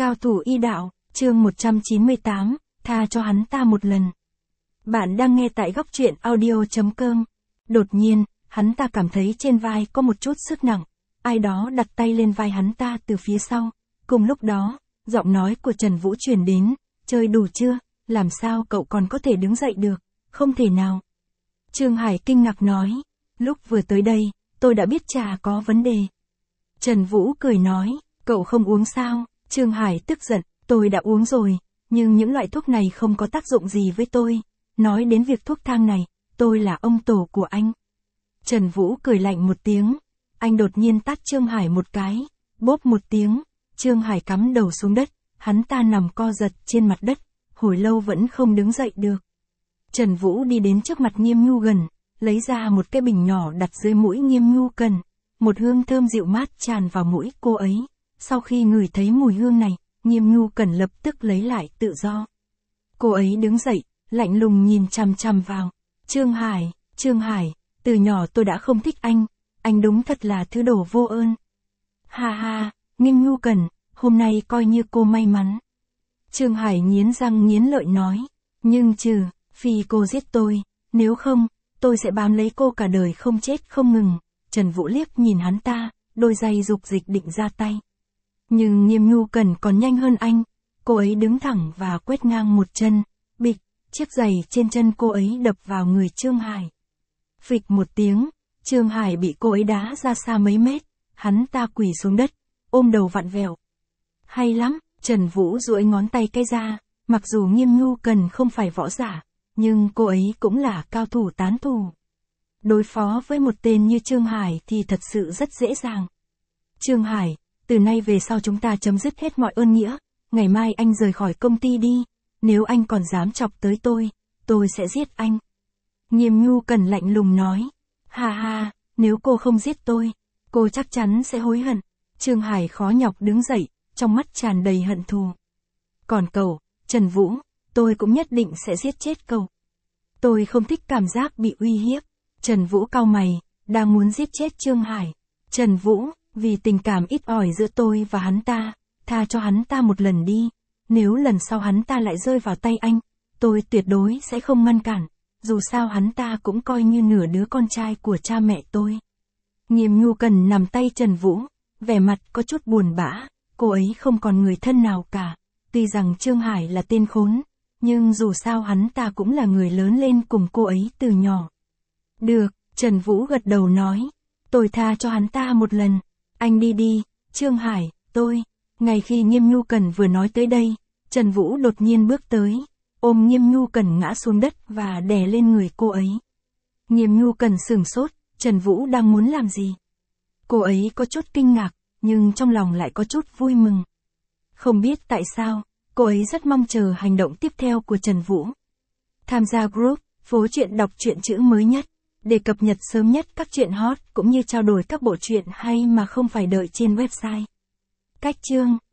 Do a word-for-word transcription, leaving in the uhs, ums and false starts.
Cao thủ y đạo, chương một trăm chín mươi tám, tha cho hắn ta một lần. Bạn đang nghe tại góc truyện audio chấm com. Đột nhiên, hắn ta cảm thấy trên vai có một chút sức nặng. Ai đó đặt tay lên vai hắn ta từ phía sau. Cùng lúc đó, giọng nói của Trần Vũ truyền đến, chơi đủ chưa, làm sao cậu còn có thể đứng dậy được, không thể nào. Trương Hải kinh ngạc nói, lúc vừa tới đây, tôi đã biết trà có vấn đề. Trần Vũ cười nói, cậu không uống sao? Trương Hải tức giận, tôi đã uống rồi, nhưng những loại thuốc này không có tác dụng gì với tôi. Nói đến việc thuốc thang này, tôi là ông tổ của anh. Trần Vũ cười lạnh một tiếng, anh đột nhiên tát Trương Hải một cái, bốp một tiếng, Trương Hải cắm đầu xuống đất, hắn ta nằm co giật trên mặt đất, hồi lâu vẫn không đứng dậy được. Trần Vũ đi đến trước mặt Nghiêm Nhu Cần, lấy ra một cái bình nhỏ đặt dưới mũi Nghiêm Nhu Cần, một hương thơm dịu mát tràn vào mũi cô ấy. Sau khi ngửi thấy mùi hương này, Nghiêm Nhu Cần lập tức lấy lại tự do. Cô ấy đứng dậy, lạnh lùng nhìn chằm chằm vào. Trương Hải, Trương Hải, từ nhỏ tôi đã không thích anh, anh đúng thật là thứ đồ vô ơn. Ha ha, Nghiêm Nhu Cần, hôm nay coi như cô may mắn. Trương Hải nghiến răng nghiến lợi nói, nhưng trừ, phi cô giết tôi, nếu không, tôi sẽ bám lấy cô cả đời không chết không ngừng. Trần Vũ liếc nhìn hắn ta, đôi giày dục dịch định ra tay. Nhưng Nghiêm Nhu Cần còn nhanh hơn anh, cô ấy đứng thẳng và quét ngang một chân, bịch, chiếc giày trên chân cô ấy đập vào người Trương Hải. Phịch một tiếng, Trương Hải bị cô ấy đá ra xa mấy mét, hắn ta quỳ xuống đất, ôm đầu vặn vẹo. Hay lắm, Trần Vũ duỗi ngón tay cái ra, mặc dù Nghiêm Nhu Cần không phải võ giả, nhưng cô ấy cũng là cao thủ tán thủ. Đối phó với một tên như Trương Hải thì thật sự rất dễ dàng. Trương Hải, từ nay về sau chúng ta chấm dứt hết mọi ơn nghĩa, ngày mai anh rời khỏi công ty đi, nếu anh còn dám chọc tới tôi, tôi sẽ giết anh. Nghiêm Nhu Cần lạnh lùng nói, ha ha, nếu cô không giết tôi, cô chắc chắn sẽ hối hận. Trương Hải khó nhọc đứng dậy, trong mắt tràn đầy hận thù. Còn cậu, Trần Vũ, tôi cũng nhất định sẽ giết chết cậu. Tôi không thích cảm giác bị uy hiếp. Trần Vũ cau mày, đang muốn giết chết Trương Hải. Trần Vũ, vì tình cảm ít ỏi giữa tôi và hắn ta, tha cho hắn ta một lần đi. Nếu lần sau hắn ta lại rơi vào tay anh, tôi tuyệt đối sẽ không ngăn cản. Dù sao hắn ta cũng coi như nửa đứa con trai của cha mẹ tôi. Nghiêm Nhu Cần nằm tay Trần Vũ, vẻ mặt có chút buồn bã, cô ấy không còn người thân nào cả. Tuy rằng Trương Hải là tên khốn, nhưng dù sao hắn ta cũng là người lớn lên cùng cô ấy từ nhỏ. Được, Trần Vũ gật đầu nói, tôi tha cho hắn ta một lần, anh đi đi, Trương Hải, tôi. Ngay khi Nghiêm Nhu Cần vừa nói tới đây, Trần Vũ đột nhiên bước tới, ôm Nghiêm Nhu Cần ngã xuống đất và đè lên người cô ấy. Nghiêm Nhu Cần sửng sốt, Trần Vũ đang muốn làm gì? Cô ấy có chút kinh ngạc, nhưng trong lòng lại có chút vui mừng. Không biết tại sao, cô ấy rất mong chờ hành động tiếp theo của Trần Vũ. Tham gia group, phố truyện đọc truyện chữ mới nhất, để cập nhật sớm nhất các truyện hot cũng như trao đổi các bộ truyện hay mà không phải đợi trên website. Cách chương